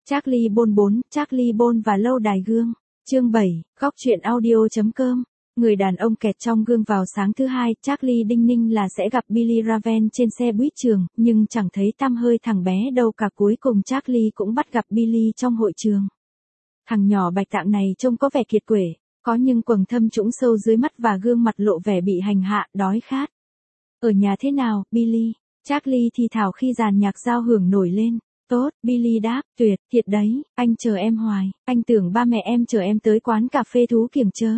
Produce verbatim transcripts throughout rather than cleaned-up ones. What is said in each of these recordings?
Charlie Bôn bốn, Charlie Bôn và lâu đài gương. Chương bảy, góc truyện audio.com. Người đàn ông kẹt trong gương vào sáng thứ hai, Charlie đinh ninh là sẽ gặp Billy Raven trên xe buýt trường, nhưng chẳng thấy tăm hơi thằng bé đâu cả. Cuối cùng Charlie cũng bắt gặp Billy trong hội trường. Thằng nhỏ bạch tạng này trông có vẻ kiệt quệ, có những quầng thâm trũng sâu dưới mắt và gương mặt lộ vẻ bị hành hạ, đói khát. Ở nhà thế nào, Billy? Charlie thì thào khi dàn nhạc giao hưởng nổi lên. Tốt, Billy đáp, tuyệt, thiệt đấy, anh chờ em hoài, anh tưởng ba mẹ em chờ em tới quán cà phê thú kiểng chớ.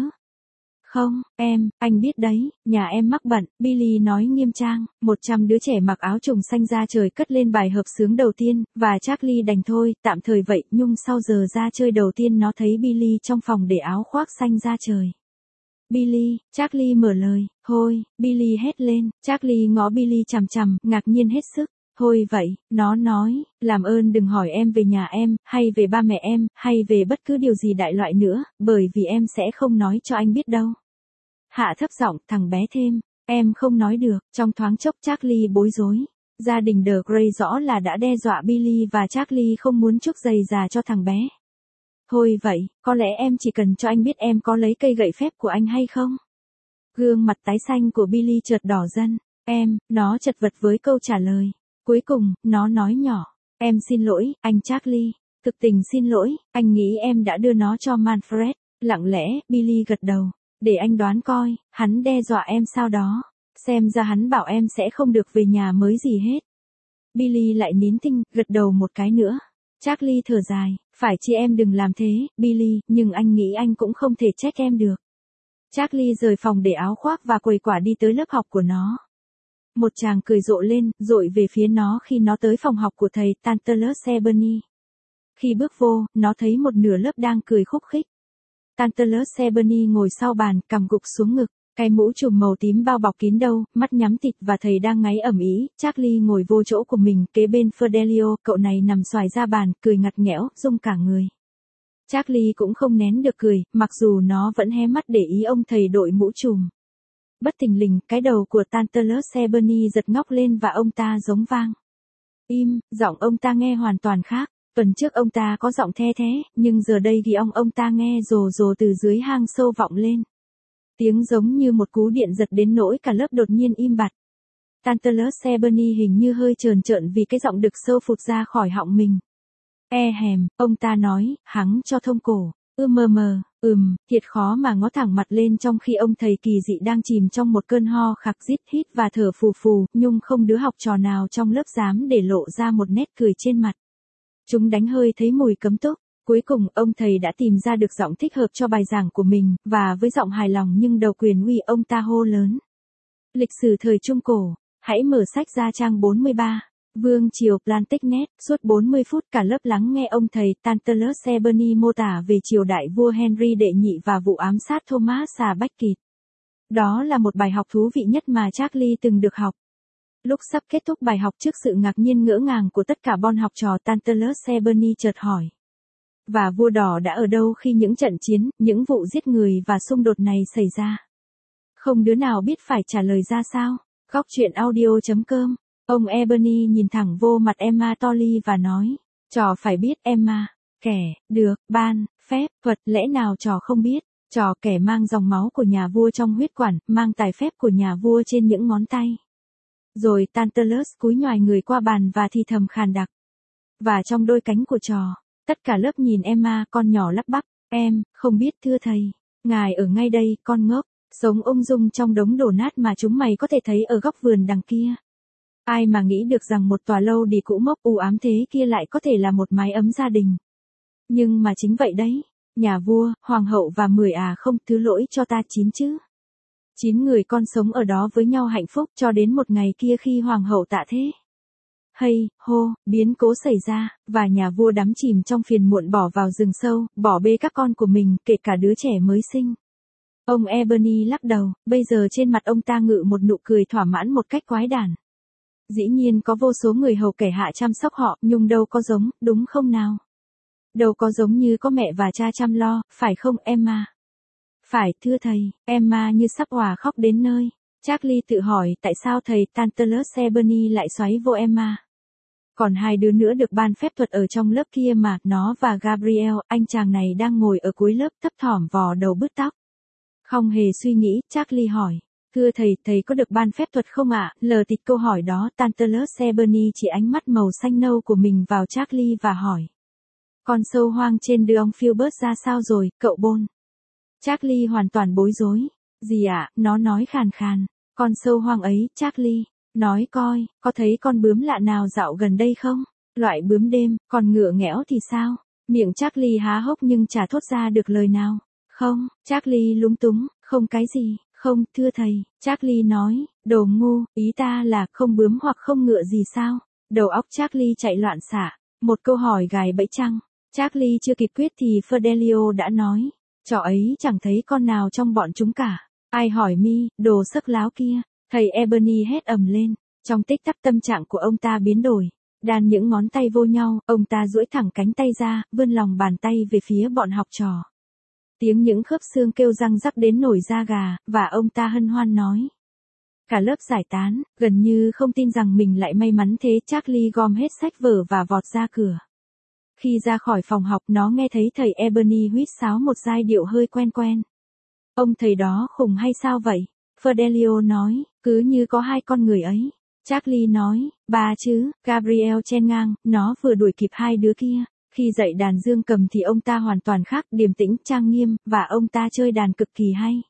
Không, em, anh biết đấy, nhà em mắc bận, Billy nói nghiêm trang. Một trăm đứa trẻ mặc áo trùng xanh ra trời cất lên bài hợp xướng đầu tiên, và Charlie đành thôi, tạm thời vậy, nhưng sau giờ ra chơi đầu tiên nó thấy Billy trong phòng để áo khoác xanh ra trời. Billy, Charlie mở lời, thôi, Billy hét lên, Charlie ngó Billy chằm chằm, ngạc nhiên hết sức. Thôi vậy, nó nói, làm ơn đừng hỏi em về nhà em, hay về ba mẹ em, hay về bất cứ điều gì đại loại nữa, bởi vì em sẽ không nói cho anh biết đâu. Hạ thấp giọng, thằng bé thêm, em không nói được. Trong thoáng chốc Charlie bối rối. Gia đình The Grey rõ là đã đe dọa Billy và Charlie không muốn chuốc giày già cho thằng bé. Thôi vậy, có lẽ em chỉ cần cho anh biết em có lấy cây gậy phép của anh hay không? Gương mặt tái xanh của Billy chợt đỏ dần. Em, nó chật vật với câu trả lời. Cuối cùng, nó nói nhỏ, em xin lỗi, anh Charlie, thực tình xin lỗi, anh nghĩ em đã đưa nó cho Manfred. Lặng lẽ, Billy gật đầu, để anh đoán coi, hắn đe dọa em sao đó, xem ra hắn bảo em sẽ không được về nhà mới gì hết. Billy lại nín thinh, gật đầu một cái nữa. Charlie thở dài, phải chi em đừng làm thế, Billy, nhưng anh nghĩ anh cũng không thể trách em được. Charlie rời phòng để áo khoác và quầy quả đi tới lớp học của nó. Một chàng cười rộ lên, dội về phía nó khi nó tới phòng học của thầy Tantalus Seberny. Khi bước vô, nó thấy một nửa lớp đang cười khúc khích. Tantalus Seberny ngồi sau bàn, cằm gục xuống ngực, cái mũ trùm màu tím bao bọc kín đầu, mắt nhắm tịt và thầy đang ngáy ầm ĩ. Charlie ngồi vô chỗ của mình, kế bên Fidelio, cậu này nằm xoài ra bàn, cười ngặt nghẽo, rung cả người. Charlie cũng không nén được cười, mặc dù nó vẫn hé mắt để ý ông thầy đội mũ trùm. Bất thình lình, cái đầu của Tantalus Seberny giật ngóc lên và ông ta giống vang. Im, giọng ông ta nghe hoàn toàn khác. Tuần trước ông ta có giọng the thế, nhưng giờ đây ghi ông ông ta nghe rồ rồ từ dưới hang sâu vọng lên. Tiếng giống như một cú điện giật đến nỗi cả lớp đột nhiên im bặt. Tantalus Seberny hình như hơi trờn trợn vì cái giọng đực sâu phụt ra khỏi họng mình. E hèm, ông ta nói, hắng cho thông cổ. Ư mờ mờ, ừm, thiệt khó mà ngó thẳng mặt lên trong khi ông thầy kỳ dị đang chìm trong một cơn ho khạc rít hít và thở phù phù, nhưng không đứa học trò nào trong lớp dám để lộ ra một nét cười trên mặt. Chúng đánh hơi thấy mùi cấm túc. Cuối cùng, ông thầy đã tìm ra được giọng thích hợp cho bài giảng của mình, và với giọng hài lòng nhưng đầu quyền uy ông ta hô lớn. Lịch sử thời Trung Cổ, hãy mở sách ra trang bốn mươi ba. Vương triều Plantagenet, suốt bốn mươi phút cả lớp lắng nghe ông thầy Tantalus Seberny mô tả về triều đại vua Henry đệ nhị và vụ ám sát Thomas à Becket. Đó là một bài học thú vị nhất mà Charlie từng được học. Lúc sắp kết thúc bài học trước sự ngạc nhiên ngỡ ngàng của tất cả bọn học trò, Tantalus Seberny chợt hỏi. Và vua đỏ đã ở đâu khi những trận chiến, những vụ giết người và xung đột này xảy ra? Không đứa nào biết phải trả lời ra sao. Góc truyện audio.com. Ông Ebony nhìn thẳng vô mặt Emma Tolly và nói, trò phải biết Emma, kẻ, được, ban, phép, thuật, lẽ nào trò không biết, trò kẻ mang dòng máu của nhà vua trong huyết quản, mang tài phép của nhà vua trên những ngón tay. Rồi Tantalus cúi nhoài người qua bàn và thì thầm khàn đặc. Và trong đôi cánh của trò, tất cả lớp nhìn Emma, con nhỏ lắp bắp, em, không biết thưa thầy, ngài ở ngay đây, con ngốc, sống ung dung trong đống đổ nát mà chúng mày có thể thấy ở góc vườn đằng kia. Ai mà nghĩ được rằng một tòa lâu đỉ cũ mốc u ám thế kia lại có thể là một mái ấm gia đình. Nhưng mà chính vậy đấy, nhà vua, hoàng hậu và mười à không, thứ lỗi cho ta chín chứ. Chín người con sống ở đó với nhau hạnh phúc cho đến một ngày kia khi hoàng hậu tạ thế. Hay, hô, biến cố xảy ra, và nhà vua đắm chìm trong phiền muộn bỏ vào rừng sâu, bỏ bê các con của mình, kể cả đứa trẻ mới sinh. Ông Ebony lắc đầu, bây giờ trên mặt ông ta ngự một nụ cười thỏa mãn một cách quái đản. Dĩ nhiên có vô số người hầu kẻ hạ chăm sóc họ, nhưng đâu có giống, đúng không nào? Đâu có giống như có mẹ và cha chăm lo, phải không Emma? Phải, thưa thầy, Emma như sắp òa khóc đến nơi. Charlie tự hỏi tại sao thầy Tantalus Seberny lại xoáy vô Emma. Còn hai đứa nữa được ban phép thuật ở trong lớp kia mà, nó và Gabriel, anh chàng này đang ngồi ở cuối lớp thấp thỏm vò đầu bứt tóc. Không hề suy nghĩ, Charlie hỏi. Thưa thầy, thầy có được ban phép thuật không ạ? Lờ tịt câu hỏi đó, Tantalus Ebony chỉ ánh mắt màu xanh nâu của mình vào Charlie và hỏi. Con sâu hoang trên đường Philbert ra sao rồi, cậu Bôn? Charlie hoàn toàn bối rối. Gì ạ? À? Nó nói khàn khàn. Con sâu hoang ấy, Charlie. Nói coi, có thấy con bướm lạ nào dạo gần đây không? Loại bướm đêm, còn ngựa nghẽo thì sao? Miệng Charlie há hốc nhưng chả thốt ra được lời nào. Không, Charlie lúng túng, không cái gì, không, thưa thầy, Charlie nói, đồ ngu, ý ta là không bướm hoặc không ngựa gì sao? Đầu óc Charlie chạy loạn xạ, một câu hỏi gài bẫy chăng? Charlie chưa kịp quyết thì Fidelio đã nói, trò ấy chẳng thấy con nào trong bọn chúng cả. Ai hỏi mi, đồ sắc láo kia, thầy Ebony hét ầm lên, trong tích tắc tâm trạng của ông ta biến đổi. Đan những ngón tay vô nhau, ông ta duỗi thẳng cánh tay ra, vươn lòng bàn tay về phía bọn học trò. Tiếng những khớp xương kêu răng rắc đến nổi da gà, và ông ta hân hoan nói. Cả lớp giải tán, gần như không tin rằng mình lại may mắn thế. Charlie gom hết sách vở và vọt ra cửa. Khi ra khỏi phòng học, nó nghe thấy thầy Ebony huýt sáo một giai điệu hơi quen quen. Ông thầy đó khùng hay sao vậy? Fidelio nói, cứ như có hai con người ấy. Charlie nói, ba chứ, Gabriel chen ngang, nó vừa đuổi kịp hai đứa kia. Khi dạy đàn dương cầm thì ông ta hoàn toàn khác, điềm tĩnh, trang nghiêm, và ông ta chơi đàn cực kỳ hay.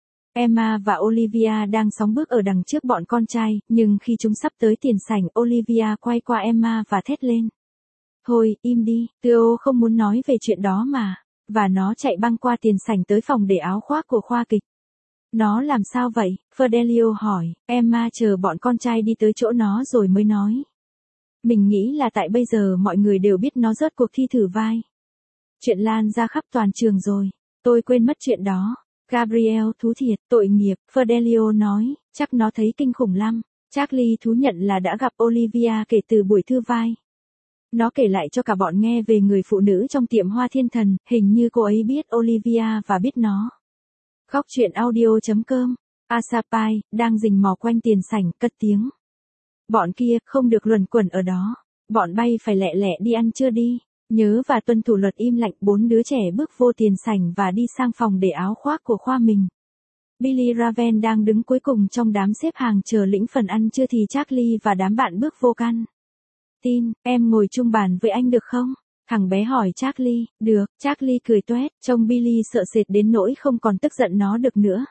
Emma và Olivia đang sóng bước ở đằng trước bọn con trai, nhưng khi chúng sắp tới tiền sảnh, Olivia quay qua Emma và thét lên. Thôi, im đi, Theo không muốn nói về chuyện đó mà. Và nó chạy băng qua tiền sảnh tới phòng để áo khoác của khoa kịch. Nó làm sao vậy? Fidelio hỏi. Emma chờ bọn con trai đi tới chỗ nó rồi mới nói. Mình nghĩ là tại bây giờ mọi người đều biết nó rớt cuộc thi thử vai. Chuyện lan ra khắp toàn trường rồi. Tôi quên mất chuyện đó. Gabriel thú thiệt, tội nghiệp, Fidelio nói, chắc nó thấy kinh khủng lắm. Charlie thú nhận là đã gặp Olivia kể từ buổi thư vai. Nó kể lại cho cả bọn nghe về người phụ nữ trong tiệm hoa thiên thần, hình như cô ấy biết Olivia và biết nó. Góc truyện audio.com, Asapai, đang rình mò quanh tiền sảnh, cất tiếng. Bọn kia, không được luẩn quẩn ở đó. Bọn bay phải lẹ lẹ đi ăn trưa đi. Nhớ và tuân thủ luật im lặng. Bốn đứa trẻ bước vô tiền sảnh và đi sang phòng để áo khoác của khoa mình. Billy Raven đang đứng cuối cùng trong đám xếp hàng chờ lĩnh phần ăn trưa thì Charlie và đám bạn bước vô căn. Tin, em ngồi chung bàn với anh được không? Thằng bé hỏi Charlie. Được, Charlie cười toét, trông Billy sợ sệt đến nỗi không còn tức giận nó được nữa.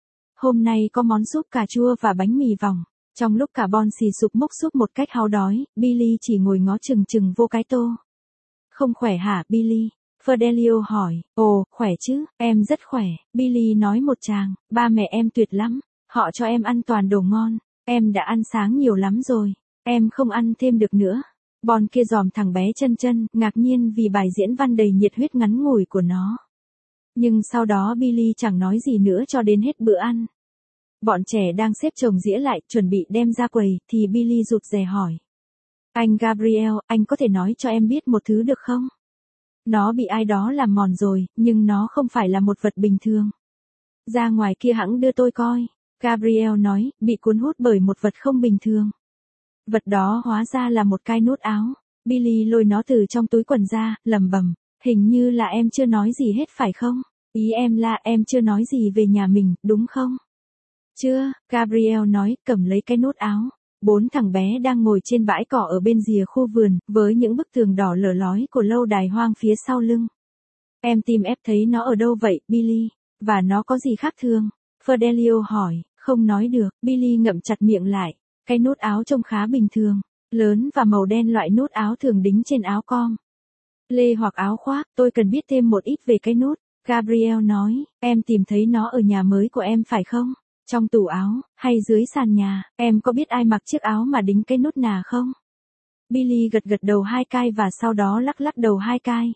Hôm nay có món súp cà chua và bánh mì vòng. Trong lúc cả bọn xì sụp múc súp một cách háo đói, Billy chỉ ngồi ngó chừng chừng vô cái tô. Không khỏe hả Billy? Fidelio hỏi. Ồ, khỏe chứ, em rất khỏe. Billy nói một tràng, ba mẹ em tuyệt lắm. Họ cho em ăn toàn đồ ngon. Em đã ăn sáng nhiều lắm rồi. Em không ăn thêm được nữa. Bon kia dòm thằng bé chân chân, ngạc nhiên vì bài diễn văn đầy nhiệt huyết ngắn ngủi của nó. Nhưng sau đó Billy chẳng nói gì nữa cho đến hết bữa ăn. Bọn trẻ đang xếp chồng dĩa lại, chuẩn bị đem ra quầy, thì Billy rụt rè hỏi. Anh Gabriel, anh có thể nói cho em biết một thứ được không? Nó bị ai đó làm mòn rồi, nhưng nó không phải là một vật bình thường. Ra ngoài kia hẵng đưa tôi coi. Gabriel nói, bị cuốn hút bởi một vật không bình thường. Vật đó hóa ra là một cái nút áo. Billy lôi nó từ trong túi quần ra, lẩm bẩm, hình như là em chưa nói gì hết phải không? Ý em là em chưa nói gì về nhà mình, đúng không? Chưa, Gabriel nói, cầm lấy cái nút áo. Bốn thằng bé đang ngồi trên bãi cỏ ở bên rìa khu vườn, với những bức tường đỏ lở lói của lâu đài hoang phía sau lưng. Em tìm ép thấy nó ở đâu vậy, Billy? Và nó có gì khác thường? Fidelio hỏi, không nói được, Billy ngậm chặt miệng lại. Cái nút áo trông khá bình thường, lớn và màu đen, loại nút áo thường đính trên áo com lê hoặc áo khoác. Tôi cần biết thêm một ít về cái nút. Gabriel nói, em tìm thấy nó ở nhà mới của em phải không? Trong tủ áo, hay dưới sàn nhà, em có biết ai mặc chiếc áo mà đính cái nút nà không? Billy gật gật đầu hai cái và sau đó lắc lắc đầu hai cái.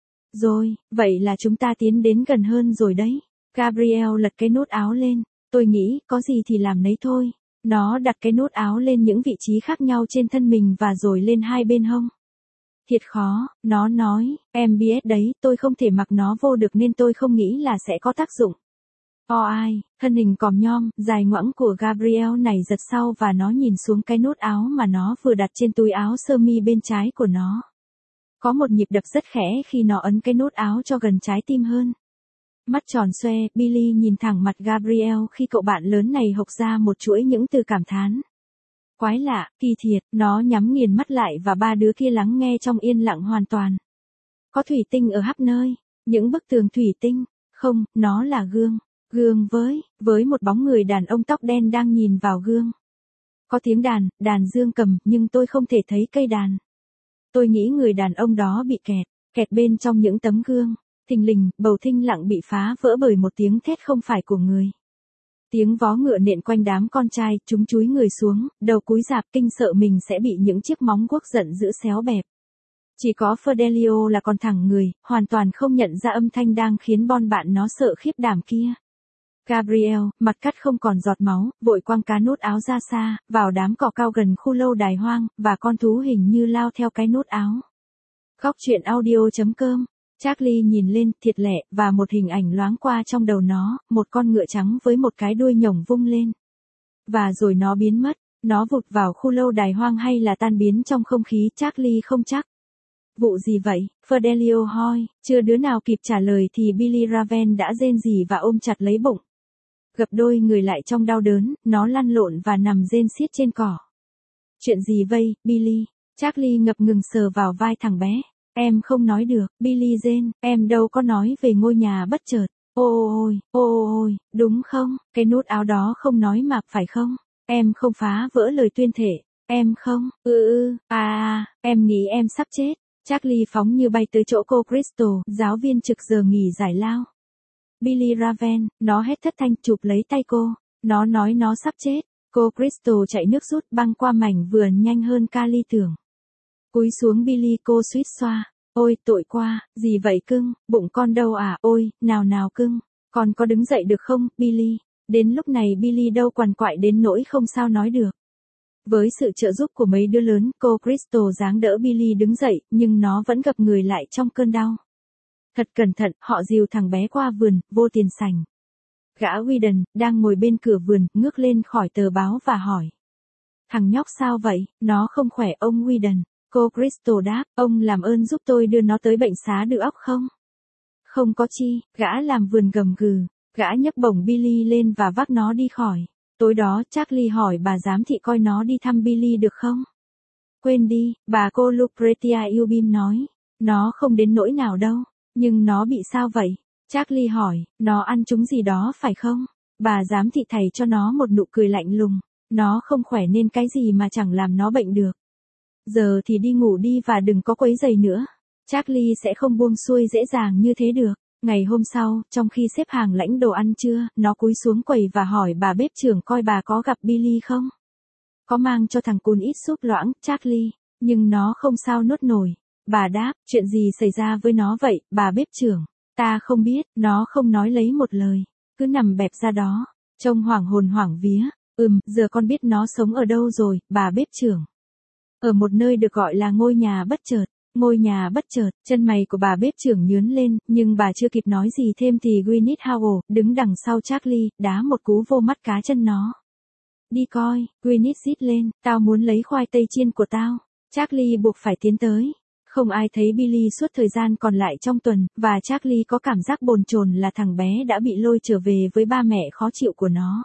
Rồi, vậy là chúng ta tiến đến gần hơn rồi đấy. Gabriel lật cái nút áo lên. Tôi nghĩ, có gì thì làm nấy thôi. Nó đặt cái nút áo lên những vị trí khác nhau trên thân mình và rồi lên hai bên hông. Thiệt khó, nó nói, em biết đấy, tôi không thể mặc nó vô được nên tôi không nghĩ là sẽ có tác dụng. O ai, thân hình còm nhom, dài ngoẵng của Gabrielle này giật sau và nó nhìn xuống cái nút áo mà nó vừa đặt trên túi áo sơ mi bên trái của nó. Có một nhịp đập rất khẽ khi nó ấn cái nút áo cho gần trái tim hơn. Mắt tròn xoe, Billy nhìn thẳng mặt Gabrielle khi cậu bạn lớn này hộc ra một chuỗi những từ cảm thán. Quái lạ, kỳ thiệt, nó nhắm nghiền mắt lại và ba đứa kia lắng nghe trong yên lặng hoàn toàn. Có thủy tinh ở khắp nơi, những bức tường thủy tinh, không, nó là gương, gương với, với một bóng người đàn ông tóc đen đang nhìn vào gương. Có tiếng đàn, đàn dương cầm, nhưng tôi không thể thấy cây đàn. Tôi nghĩ người đàn ông đó bị kẹt, kẹt bên trong những tấm gương. Thình lình, bầu thinh lặng bị phá vỡ bởi một tiếng thét không phải của người. Tiếng vó ngựa nện quanh đám con trai, chúng chúi người xuống, đầu cúi rạp kinh sợ mình sẽ bị những chiếc móng guốc giận dữ xéo bẹp. Chỉ có Fidelio là còn thẳng người, hoàn toàn không nhận ra âm thanh đang khiến bon bạn nó sợ khiếp đảm kia. Gabrielle, mặt cắt không còn giọt máu, vội quăng cá nút áo ra xa, vào đám cỏ cao gần khu lâu đài hoang, và con thú hình như lao theo cái nút áo. Góc truyện audio chấm com. Charlie nhìn lên, thiệt lẹ, và một hình ảnh loáng qua trong đầu nó, một con ngựa trắng với một cái đuôi nhổng vung lên. Và rồi nó biến mất, nó vụt vào khu lâu đài hoang hay là tan biến trong không khí, Charlie không chắc. Vụ gì vậy? Fidelio hỏi, chưa đứa nào kịp trả lời thì Billy Raven đã rên rỉ và ôm chặt lấy bụng. Gập đôi người lại trong đau đớn, nó lăn lộn và nằm rên xiết trên cỏ. Chuyện gì vây, Billy? Charlie ngập ngừng sờ vào vai thằng bé. Em không nói được, Billy rên, em đâu có nói về ngôi nhà bất chợt. Ôi ôi, ôi ôi, đúng không? Cái nút áo đó không nói mà, phải không? Em không phá vỡ lời tuyên thệ. Em không, ừ ừ, à à, em nghĩ em sắp chết. Charlie phóng như bay tới chỗ cô Crystal, giáo viên trực giờ nghỉ giải lao. Billy Raven, nó hét thất thanh chụp lấy tay cô. Nó nói nó sắp chết. Cô Crystal chạy nước rút băng qua mảnh vườn nhanh hơn Carly tưởng. Cúi xuống Billy, cô suýt xoa. Ôi, tội qua, gì vậy cưng, bụng con đâu à, ôi, nào nào cưng, con có đứng dậy được không, Billy? Đến lúc này Billy đâu quằn quại đến nỗi không sao nói được. Với sự trợ giúp của mấy đứa lớn, cô Crystal giáng đỡ Billy đứng dậy, nhưng nó vẫn gập người lại trong cơn đau. Thật cẩn thận, họ dìu thằng bé qua vườn, vô tiền sảnh. Gã Whedon, đang ngồi bên cửa vườn, ngước lên khỏi tờ báo và hỏi. Thằng nhóc sao vậy, nó không khỏe ông Whedon. Cô Crystal đáp, ông làm ơn giúp tôi đưa nó tới bệnh xá đưa óc không? Không có chi, gã làm vườn gầm gừ, gã nhấc bổng Billy lên và vác nó đi khỏi. Tối đó Charlie hỏi bà giám thị coi nó đi thăm Billy được không? Quên đi, bà cô Lucretia Ubim nói, nó không đến nỗi nào đâu, nhưng nó bị sao vậy? Charlie hỏi, nó ăn trúng gì đó phải không? Bà giám thị thầy cho nó một nụ cười lạnh lùng, nó không khỏe nên cái gì mà chẳng làm nó bệnh được. Giờ thì đi ngủ đi và đừng có quấy rầy nữa. Charlie sẽ không buông xuôi dễ dàng như thế được. Ngày hôm sau, trong khi xếp hàng lãnh đồ ăn trưa, nó cúi xuống quầy và hỏi bà bếp trưởng coi bà có gặp Billy không? Có mang cho thằng cún ít súp loãng, Charlie, nhưng nó không sao nuốt nổi. Bà đáp, chuyện gì xảy ra với nó vậy, bà bếp trưởng? Ta không biết, nó không nói lấy một lời, cứ nằm bẹp ra đó, trông hoảng hồn hoảng vía. Ừm, giờ con biết nó sống ở đâu rồi, bà bếp trưởng. Ở một nơi được gọi là ngôi nhà bất chợt. Ngôi nhà bất chợt, chân mày của bà bếp trưởng nhướng lên, nhưng bà chưa kịp nói gì thêm thì Gwyneth Howell, đứng đằng sau Charlie, đá một cú vô mắt cá chân nó. Đi coi, Gwyneth rít lên, tao muốn lấy khoai tây chiên của tao. Charlie buộc phải tiến tới. Không ai thấy Billy suốt thời gian còn lại trong tuần, và Charlie có cảm giác bồn chồn là thằng bé đã bị lôi trở về với ba mẹ khó chịu của nó.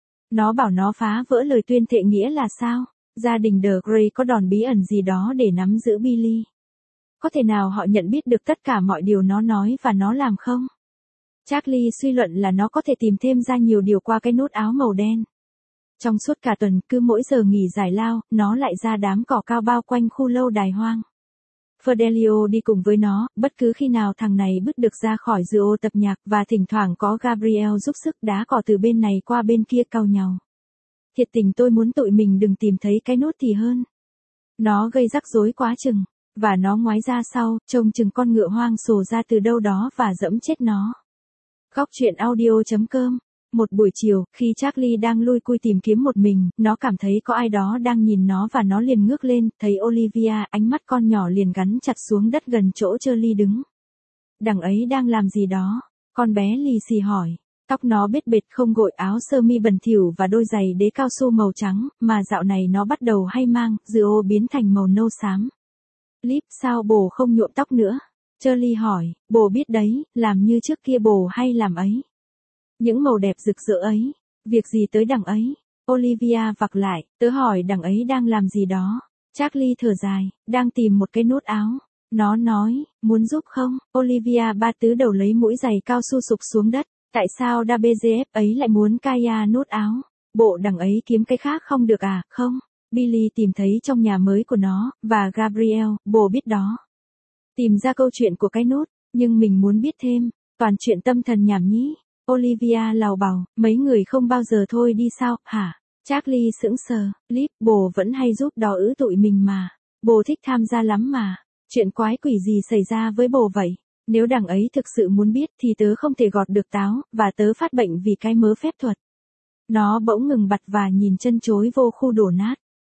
Nó bảo nó phá vỡ lời tuyên thệ nghĩa là sao? Gia đình The Grey có đòn bí ẩn gì đó để nắm giữ Billy. Có thể nào họ nhận biết được tất cả mọi điều nó nói và nó làm không? Charlie suy luận là nó có thể tìm thêm ra nhiều điều qua cái nút áo màu đen. Trong suốt cả tuần, cứ mỗi giờ nghỉ giải lao, nó lại ra đám cỏ cao bao quanh khu lâu đài hoang. Fidelio đi cùng với nó, bất cứ khi nào thằng này bước được ra khỏi dự ô tập nhạc, và thỉnh thoảng có Gabrielle giúp sức đá cỏ từ bên này qua bên kia cau nhau. Thiệt tình tôi muốn tụi mình đừng tìm thấy cái nút thì hơn. Nó gây rắc rối quá chừng, và nó ngoái ra sau, trông chừng con ngựa hoang sồ ra từ đâu đó và dẫm chết nó. Góc truyện audio chấm com. Một buổi chiều, khi Charlie đang lui cui tìm kiếm một mình, nó cảm thấy có ai đó đang nhìn nó và nó liền ngước lên, thấy Olivia, ánh mắt con nhỏ liền gắn chặt xuống đất gần chỗ Charlie đứng. Đằng ấy đang làm gì đó? Con bé lì xì hỏi. Tóc nó bết bệt không gội, áo sơ mi bẩn thỉu và đôi giày đế cao su màu trắng, mà dạo này nó bắt đầu hay mang, dừa ô biến thành màu nâu xám. Líp, sao bồ không nhuộm tóc nữa? Charlie hỏi, bồ biết đấy, làm như trước kia bồ hay làm ấy. Những màu đẹp rực rỡ ấy, việc gì tới đằng ấy? Olivia vặc lại, tớ hỏi đằng ấy đang làm gì đó. Charlie thở dài, đang tìm một cái nút áo. Nó nói, muốn giúp không? Olivia ba tứ đầu lấy mũi giày cao su sụp xuống đất. Tại sao đê bê giê ép ấy lại muốn Kaya nút áo? Bộ đằng ấy kiếm cái khác không được à? Không. Billy tìm thấy trong nhà mới của nó, và Gabriel, bồ biết đó. Tìm ra câu chuyện của cái nút, nhưng mình muốn biết thêm. Toàn chuyện tâm thần nhảm nhí. Olivia lào bào, mấy người không bao giờ thôi đi sao, hả? Charlie sững sờ, Líp, bồ vẫn hay giúp đỏ ứ tụi mình mà. Bồ thích tham gia lắm mà. Chuyện quái quỷ gì xảy ra với bồ vậy? Nếu đằng ấy thực sự muốn biết thì tớ không thể gọt được táo, và tớ phát bệnh vì cái mớ phép thuật. Nó bỗng ngừng bặt và nhìn chân chối vô khu đổ nát.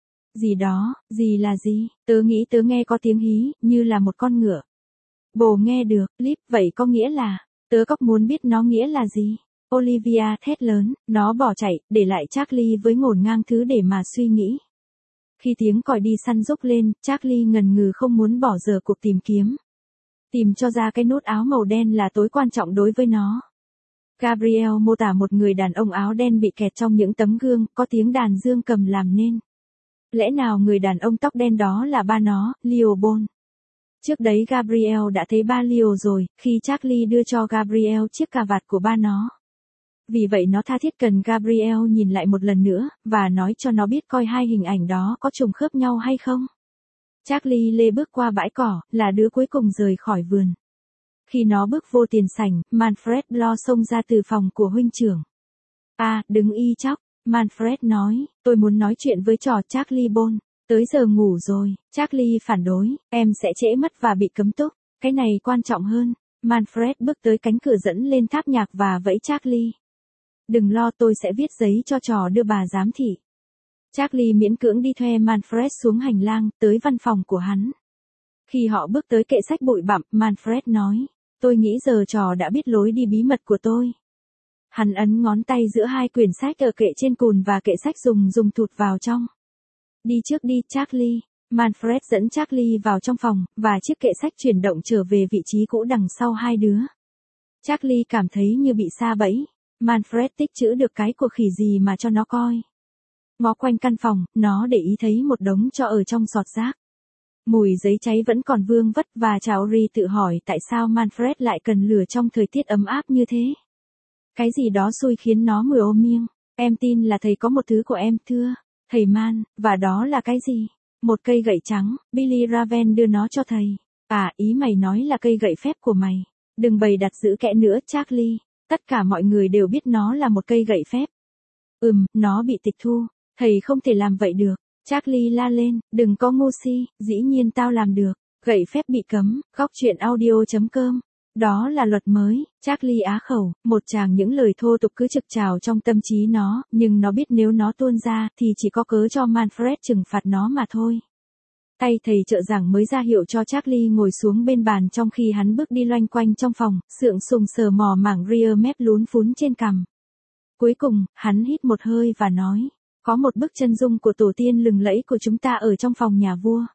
Gì đó, gì là gì? Tớ nghĩ tớ nghe có tiếng hí, như là một con ngựa. Bồ nghe được, Líp, vậy có nghĩa là, tớ cóc muốn biết nó nghĩa là gì? Olivia thét lớn, nó bỏ chạy, để lại Charlie với ngổn ngang thứ để mà suy nghĩ. Khi tiếng còi đi săn rúc lên, Charlie ngần ngừ không muốn bỏ giờ cuộc tìm kiếm. Tìm cho ra cái nút áo màu đen là tối quan trọng đối với nó. Gabriel mô tả một người đàn ông áo đen bị kẹt trong những tấm gương, có tiếng đàn dương cầm làm nên. Lẽ nào người đàn ông tóc đen đó là ba nó, Leo Bone? Trước đấy Gabriel đã thấy ba Leo rồi, khi Charlie đưa cho Gabriel chiếc cà vạt của ba nó. Vì vậy nó tha thiết cần Gabriel nhìn lại một lần nữa, và nói cho nó biết coi hai hình ảnh đó có trùng khớp nhau hay không. Charlie lê bước qua bãi cỏ, là đứa cuối cùng rời khỏi vườn. Khi nó bước vô tiền sảnh, Manfred lo xông ra từ phòng của huynh trưởng. À, đừng y chóc, Manfred nói, tôi muốn nói chuyện với trò Charlie Bone. Tới giờ ngủ rồi, Charlie phản đối, em sẽ trễ mất và bị cấm túc, cái này quan trọng hơn. Manfred bước tới cánh cửa dẫn lên tháp nhạc và vẫy Charlie. Đừng lo, tôi sẽ viết giấy cho trò đưa bà giám thị. Charlie miễn cưỡng đi thuê Manfred xuống hành lang, tới văn phòng của hắn. Khi họ bước tới kệ sách bụi bặm, Manfred nói, tôi nghĩ giờ trò đã biết lối đi bí mật của tôi. Hắn ấn ngón tay giữa hai quyển sách ở kệ trên cùn và kệ sách dùng dùng thụt vào trong. Đi trước đi, Charlie. Manfred dẫn Charlie vào trong phòng, và chiếc kệ sách chuyển động trở về vị trí cũ đằng sau hai đứa. Charlie cảm thấy như bị sa bẫy. Manfred tích trữ được cái của khỉ gì mà cho nó coi. Ngó quanh căn phòng, nó để ý thấy một đống tro ở trong giọt rác. Mùi giấy cháy vẫn còn vương vất và Chauri tự hỏi tại sao Manfred lại cần lửa trong thời tiết ấm áp như thế. Cái gì đó xui khiến nó mười ô miêng. Em tin là thầy có một thứ của em thưa, thầy Man, và đó là cái gì? Một cây gậy trắng, Billy Raven đưa nó cho thầy. À, ý mày nói là cây gậy phép của mày. Đừng bày đặt giữ kẽ nữa, Charlie. Tất cả mọi người đều biết nó là một cây gậy phép. Ừm, nó bị tịch thu. Thầy không thể làm vậy được. Charlie la lên, đừng có ngu si, dĩ nhiên tao làm được. Gậy phép bị cấm, góc chuyện audio chấm com. Đó là luật mới. Charlie á khẩu, một tràng những lời thô tục cứ trực trào trong tâm trí nó, nhưng nó biết nếu nó tuôn ra thì chỉ có cớ cho Manfred trừng phạt nó mà thôi. Tay thầy trợ giảng mới ra hiệu cho Charlie ngồi xuống bên bàn trong khi hắn bước đi loanh quanh trong phòng, sượng sùng sờ mò mảng rear mép lún phún trên cằm. Cuối cùng, hắn hít một hơi và nói, có một bức chân dung của tổ tiên lừng lẫy của chúng ta ở trong phòng nhà vua.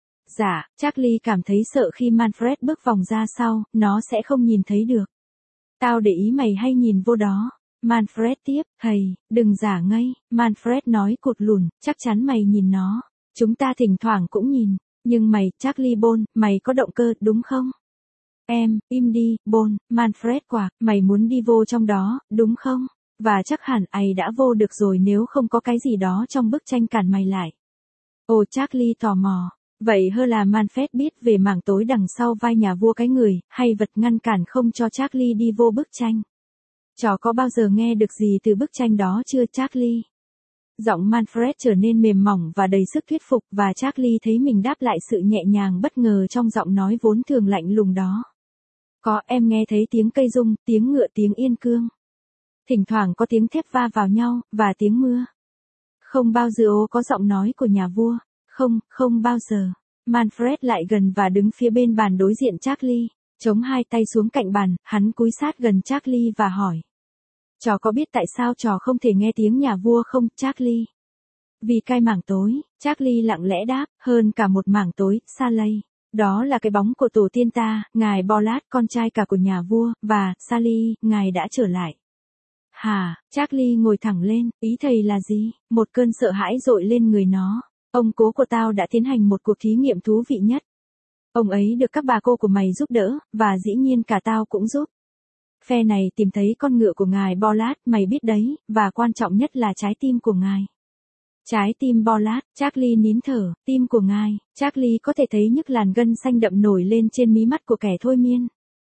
Dạ, Charlie cảm thấy sợ khi Manfred bước vòng ra sau, nó sẽ không nhìn thấy được. Tao để ý mày hay nhìn vô đó. Manfred tiếp, thầy, đừng giả ngây. Manfred nói cụt lùn, chắc chắn mày nhìn nó. Chúng ta thỉnh thoảng cũng nhìn. Nhưng mày, Charlie Bone, mày có động cơ, đúng không? Em, im đi, Bone. Manfred quạc, mày muốn đi vô trong đó, đúng không? Và chắc hẳn ấy đã vô được rồi nếu không có cái gì đó trong bức tranh cản mày lại. Ồ, Charlie tò mò. Vậy hơ là Manfred biết về mảng tối đằng sau vai nhà vua cái người, hay vật ngăn cản không cho Charlie đi vô bức tranh? Chó có bao giờ nghe được gì từ bức tranh đó chưa Charlie? Giọng Manfred trở nên mềm mỏng và đầy sức thuyết phục và Charlie thấy mình đáp lại sự nhẹ nhàng bất ngờ trong giọng nói vốn thường lạnh lùng đó. Có, em nghe thấy tiếng cây rung, tiếng ngựa, tiếng yên cương. Thỉnh thoảng có tiếng thép va vào nhau, và tiếng mưa. Không bao giờ có giọng nói của nhà vua. Không, không bao giờ. Manfred lại gần và đứng phía bên bàn đối diện Charlie, chống hai tay xuống cạnh bàn, hắn cúi sát gần Charlie và hỏi. Trò có biết tại sao trò không thể nghe tiếng nhà vua không, Charlie? Vì cái mảng tối, Charlie lặng lẽ đáp, hơn cả một mảng tối, Sally. Đó là cái bóng của tổ tiên ta, ngài Bollard, con trai cả của nhà vua, và, Sally, ngài đã trở lại. Hả, Charlie ngồi thẳng lên, ý thầy là gì? Một cơn sợ hãi dội lên người nó. Ông cố của tao đã tiến hành một cuộc thí nghiệm thú vị nhất. Ông ấy được các bà cô của mày giúp đỡ, và dĩ nhiên cả tao cũng giúp. Phe này tìm thấy con ngựa của ngài Bollard, mày biết đấy, và quan trọng nhất là trái tim của ngài. Trái tim Bollard, Charlie nín thở, tim của ngài, Charlie có thể thấy nhức làn gân xanh đậm nổi lên trên mí mắt của kẻ thôi miên.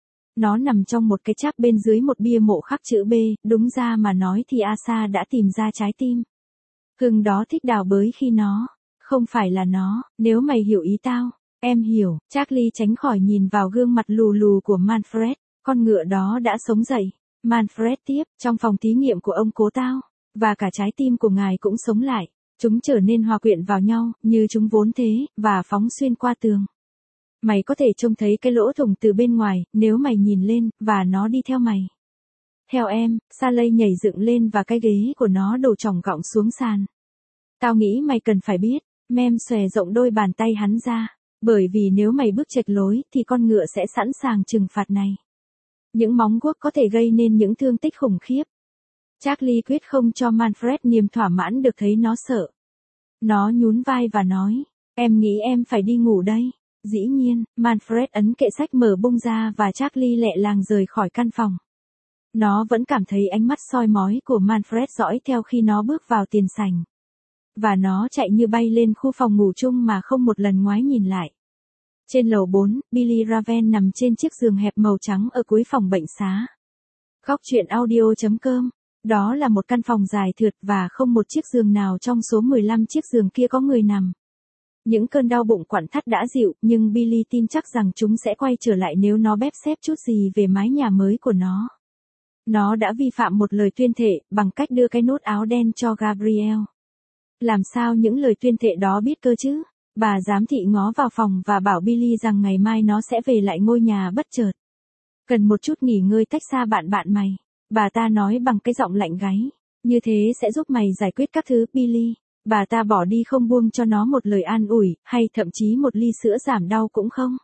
Nó nằm trong một cái cháp bên dưới một bia mộ khắc chữ B, đúng ra mà nói thì Asa đã tìm ra trái tim. Hưng đó thích đào bới khi nó, không phải là nó, nếu mày hiểu ý tao, em hiểu, Charlie tránh khỏi nhìn vào gương mặt lù lù của Manfred, con ngựa đó đã sống dậy. Manfred tiếp, trong phòng thí nghiệm của ông cố tao, và cả trái tim của ngài cũng sống lại. Chúng trở nên hòa quyện vào nhau, như chúng vốn thế, và phóng xuyên qua tường. Mày có thể trông thấy cái lỗ thủng từ bên ngoài, nếu mày nhìn lên, và nó đi theo mày. Theo em, Sally nhảy dựng lên và cái ghế của nó đổ trỏng gọng xuống sàn. Tao nghĩ mày cần phải biết, Mem xòe rộng đôi bàn tay hắn ra, bởi vì nếu mày bước chệch lối, thì con ngựa sẽ sẵn sàng trừng phạt này. Những móng guốc có thể gây nên những thương tích khủng khiếp. Charlie quyết không cho Manfred niềm thỏa mãn được thấy nó sợ. Nó nhún vai và nói, em nghĩ em phải đi ngủ đây. Dĩ nhiên, Manfred ấn kệ sách mở bung ra và Charlie lẹ làng rời khỏi căn phòng. Nó vẫn cảm thấy ánh mắt soi mói của Manfred dõi theo khi nó bước vào tiền sảnh. Và nó chạy như bay lên khu phòng ngủ chung mà không một lần ngoái nhìn lại. Trên lầu bốn, Billy Raven nằm trên chiếc giường hẹp màu trắng ở cuối phòng bệnh xá. Góc truyện audio chấm com. Đó là một căn phòng dài thượt và không một chiếc giường nào trong số mười lăm chiếc giường kia có người nằm. Những cơn đau bụng quặn thắt đã dịu, nhưng Billy tin chắc rằng chúng sẽ quay trở lại nếu nó bép xép chút gì về mái nhà mới của nó. Nó đã vi phạm một lời tuyên thệ, bằng cách đưa cái nốt áo đen cho Gabriel. Làm sao những lời tuyên thệ đó biết cơ chứ? Bà giám thị ngó vào phòng và bảo Billy rằng ngày mai nó sẽ về lại ngôi nhà bất chợt. Cần một chút nghỉ ngơi tách xa bạn bạn mày. Bà ta nói bằng cái giọng lạnh gáy. Như thế sẽ giúp mày giải quyết các thứ, Billy. Bà ta bỏ đi không buông cho nó một lời an ủi, hay thậm chí một ly sữa giảm đau cũng không.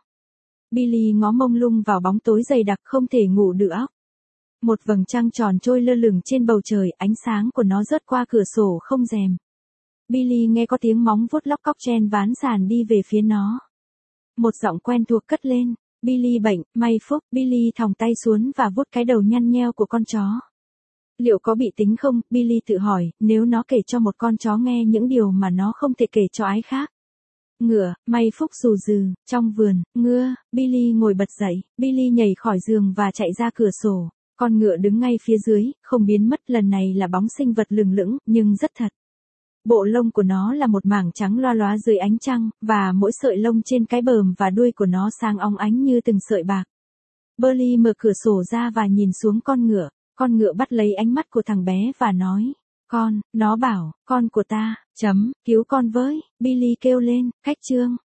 Billy ngó mông lung vào bóng tối dày đặc không thể ngủ được óc. Một vầng trăng tròn trôi lơ lửng trên bầu trời, ánh sáng của nó rớt qua cửa sổ không rèm. Billy nghe có tiếng móng vuốt lóc cóc chen ván sàn đi về phía nó. Một giọng quen thuộc cất lên. Billy bệnh, may phúc, Billy thòng tay xuống và vuốt cái đầu nhăn nheo của con chó. Liệu có bị tính không, Billy tự hỏi, nếu nó kể cho một con chó nghe những điều mà nó không thể kể cho ai khác. Ngựa, may phúc rù rừ, trong vườn, ngựa, Billy ngồi bật dậy, Billy nhảy khỏi giường và chạy ra cửa sổ. Con ngựa đứng ngay phía dưới, không biến mất, lần này là bóng sinh vật lừng lững, nhưng rất thật. Bộ lông của nó là một mảng trắng loa loá dưới ánh trăng, và mỗi sợi lông trên cái bờm và đuôi của nó sáng óng ánh như từng sợi bạc. Billy mở cửa sổ ra và nhìn xuống con ngựa. Con ngựa bắt lấy ánh mắt của thằng bé và nói, con, nó bảo, con của ta, chấm, cứu con với, Billy kêu lên, khách trương.